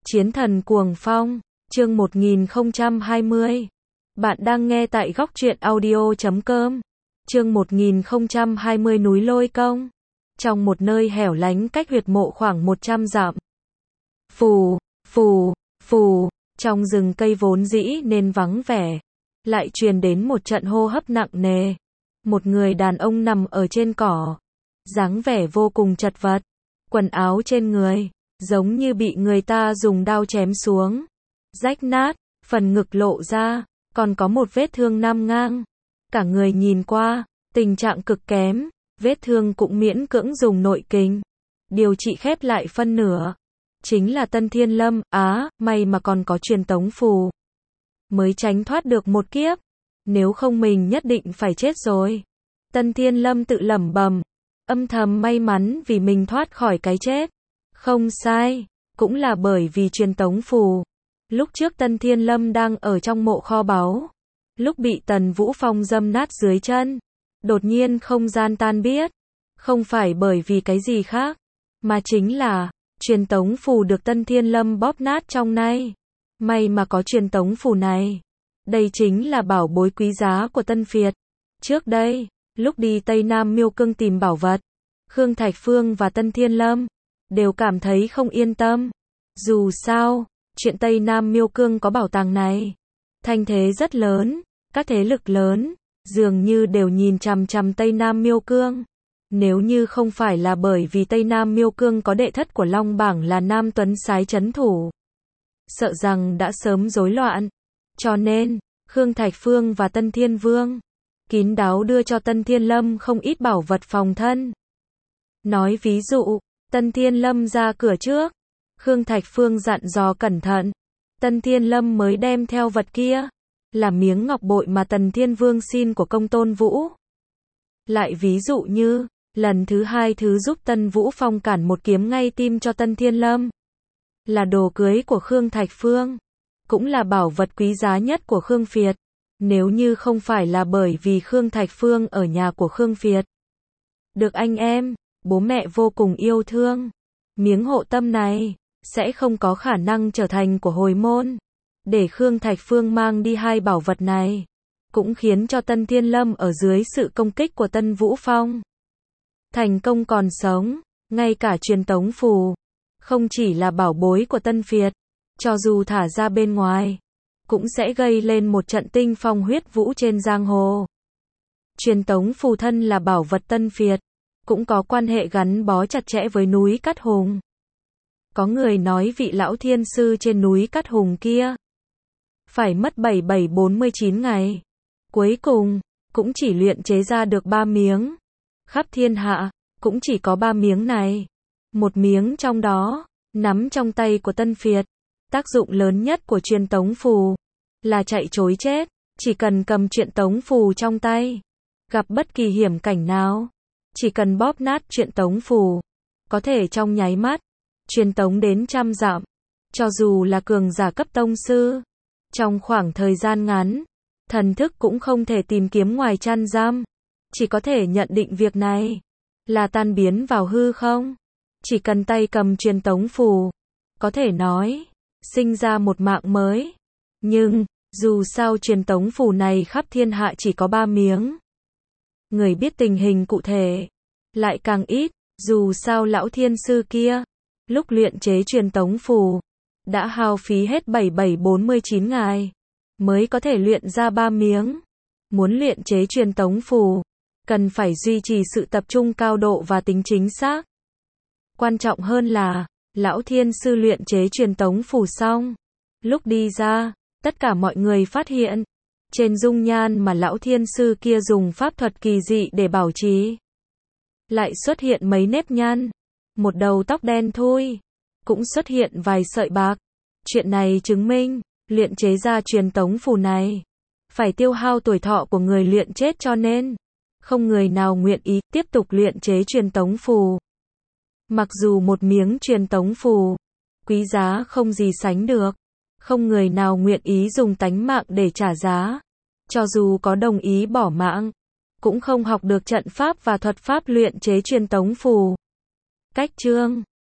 Chiến thần cuồng phong, chương 1020. Bạn đang nghe tại góc truyện audio.com. Chương 1020 núi Lôi Công. Trong một nơi hẻo lánh cách huyệt mộ khoảng 100 dặm. Phù, phù, phù, trong rừng cây vốn dĩ nên vắng vẻ, lại truyền đến một trận hô hấp nặng nề. Một người đàn ông nằm ở trên cỏ, dáng vẻ vô cùng chật vật, quần áo trên người giống như bị người ta dùng đao chém xuống, rách nát, phần ngực lộ ra, còn có một vết thương nam ngang. Cả người nhìn qua, tình trạng cực kém, vết thương cũng miễn cưỡng dùng nội kình điều trị khép lại phân nửa. Chính là Tân Thiên Lâm, may mà còn có truyền tống phù, mới tránh thoát được một kiếp, nếu không mình nhất định phải chết rồi. Tân Thiên Lâm tự lẩm bẩm, âm thầm may mắn vì mình thoát khỏi cái chết. Không sai, cũng là bởi vì truyền tống phù. Lúc trước Tân Thiên Lâm đang ở trong mộ kho báu, lúc bị Tần Vũ Phong dâm nát dưới chân, đột nhiên không gian tan biết, không phải bởi vì cái gì khác, mà chính là truyền tống phù được Tân Thiên Lâm bóp nát trong nay. May mà có truyền tống phù này. Đây chính là bảo bối quý giá của Tân Việt. Trước đây, lúc đi Tây Nam Miêu Cương tìm bảo vật, Khương Thạch Phương và Tân Thiên Lâm đều cảm thấy không yên tâm. Dù sao, chuyện Tây Nam Miêu Cương có bảo tàng này, thanh thế rất lớn, các thế lực lớn dường như đều nhìn chằm chằm Tây Nam Miêu Cương. Nếu như không phải là bởi vì Tây Nam Miêu Cương có đệ thất của Long Bảng là Nam Tuấn Sái trấn thủ, sợ rằng đã sớm rối loạn. Cho nên, Khương Thạch Phương và Tân Thiên Vương kín đáo đưa cho Tân Thiên Lâm không ít bảo vật phòng thân. Nói ví dụ, Tân Thiên Lâm ra cửa trước, Khương Thạch Phương dặn dò cẩn thận, Tân Thiên Lâm mới đem theo vật kia, là miếng ngọc bội mà Tần Thiên Vương xin của Công Tôn Vũ. Lại ví dụ như, lần thứ hai thứ giúp Tân Vũ Phong cản một kiếm ngay tim cho Tân Thiên Lâm, là đồ cưới của Khương Thạch Phương, cũng là bảo vật quý giá nhất của Khương Việt. Nếu như không phải là bởi vì Khương Thạch Phương ở nhà của Khương Việt, được anh em, bố mẹ vô cùng yêu thương, miếng hộ tâm này sẽ không có khả năng trở thành của hồi môn. Để Khương Thạch Phương mang đi hai bảo vật này, cũng khiến cho Tân Thiên Lâm ở dưới sự công kích của Tân Vũ Phong thành công còn sống. Ngay cả truyền tống phù, không chỉ là bảo bối của Tân Việt, cho dù thả ra bên ngoài, cũng sẽ gây lên một trận tinh phong huyết vũ trên giang hồ. Truyền tống phù thân là bảo vật Tân Việt, cũng có quan hệ gắn bó chặt chẽ với núi Cát Hùng. Có người nói vị lão thiên sư trên núi Cát Hùng kia phải mất 7749 ngày, cuối cùng cũng chỉ luyện chế ra được 3 miếng. Khắp thiên hạ cũng chỉ có 3 miếng này. Một miếng trong đó nắm trong tay của Tân Việt. Tác dụng lớn nhất của truyền tống phù là chạy trối chết. Chỉ cần cầm truyền tống phù trong tay, gặp bất kỳ hiểm cảnh nào, chỉ cần bóp nát truyền tống phù, có thể trong nháy mắt truyền tống đến trăm dặm. Cho dù là cường giả cấp tông sư, trong khoảng thời gian ngắn, thần thức cũng không thể tìm kiếm ngoài chăn giam, chỉ có thể nhận định việc này là tan biến vào hư không. Chỉ cần tay cầm truyền tống phù, có thể nói sinh ra một mạng mới. Nhưng dù sao truyền tống phù này khắp thiên hạ chỉ có 3 miếng, người biết tình hình cụ thể lại càng ít. Dù sao lão thiên sư kia lúc luyện chế truyền tống phù đã hao phí hết 7749 ngày mới có thể luyện ra 3 miếng. Muốn luyện chế truyền tống phù, cần phải duy trì sự tập trung cao độ và tính chính xác. Quan trọng hơn là, lão thiên sư luyện chế truyền tống phù xong, lúc đi ra, tất cả mọi người phát hiện, trên dung nhan mà lão thiên sư kia dùng pháp thuật kỳ dị để bảo trì, lại xuất hiện mấy nếp nhăn, một đầu tóc đen thui, cũng xuất hiện vài sợi bạc. Chuyện này chứng minh, luyện chế ra truyền tống phù này phải tiêu hao tuổi thọ của người luyện chết, cho nên không người nào nguyện ý tiếp tục luyện chế truyền tống phù. Mặc dù một miếng truyền tống phù quý giá không gì sánh được, không người nào nguyện ý dùng tánh mạng để trả giá. Cho dù có đồng ý bỏ mạng, cũng không học được trận pháp và thuật pháp luyện chế truyền tống phù. Cách chương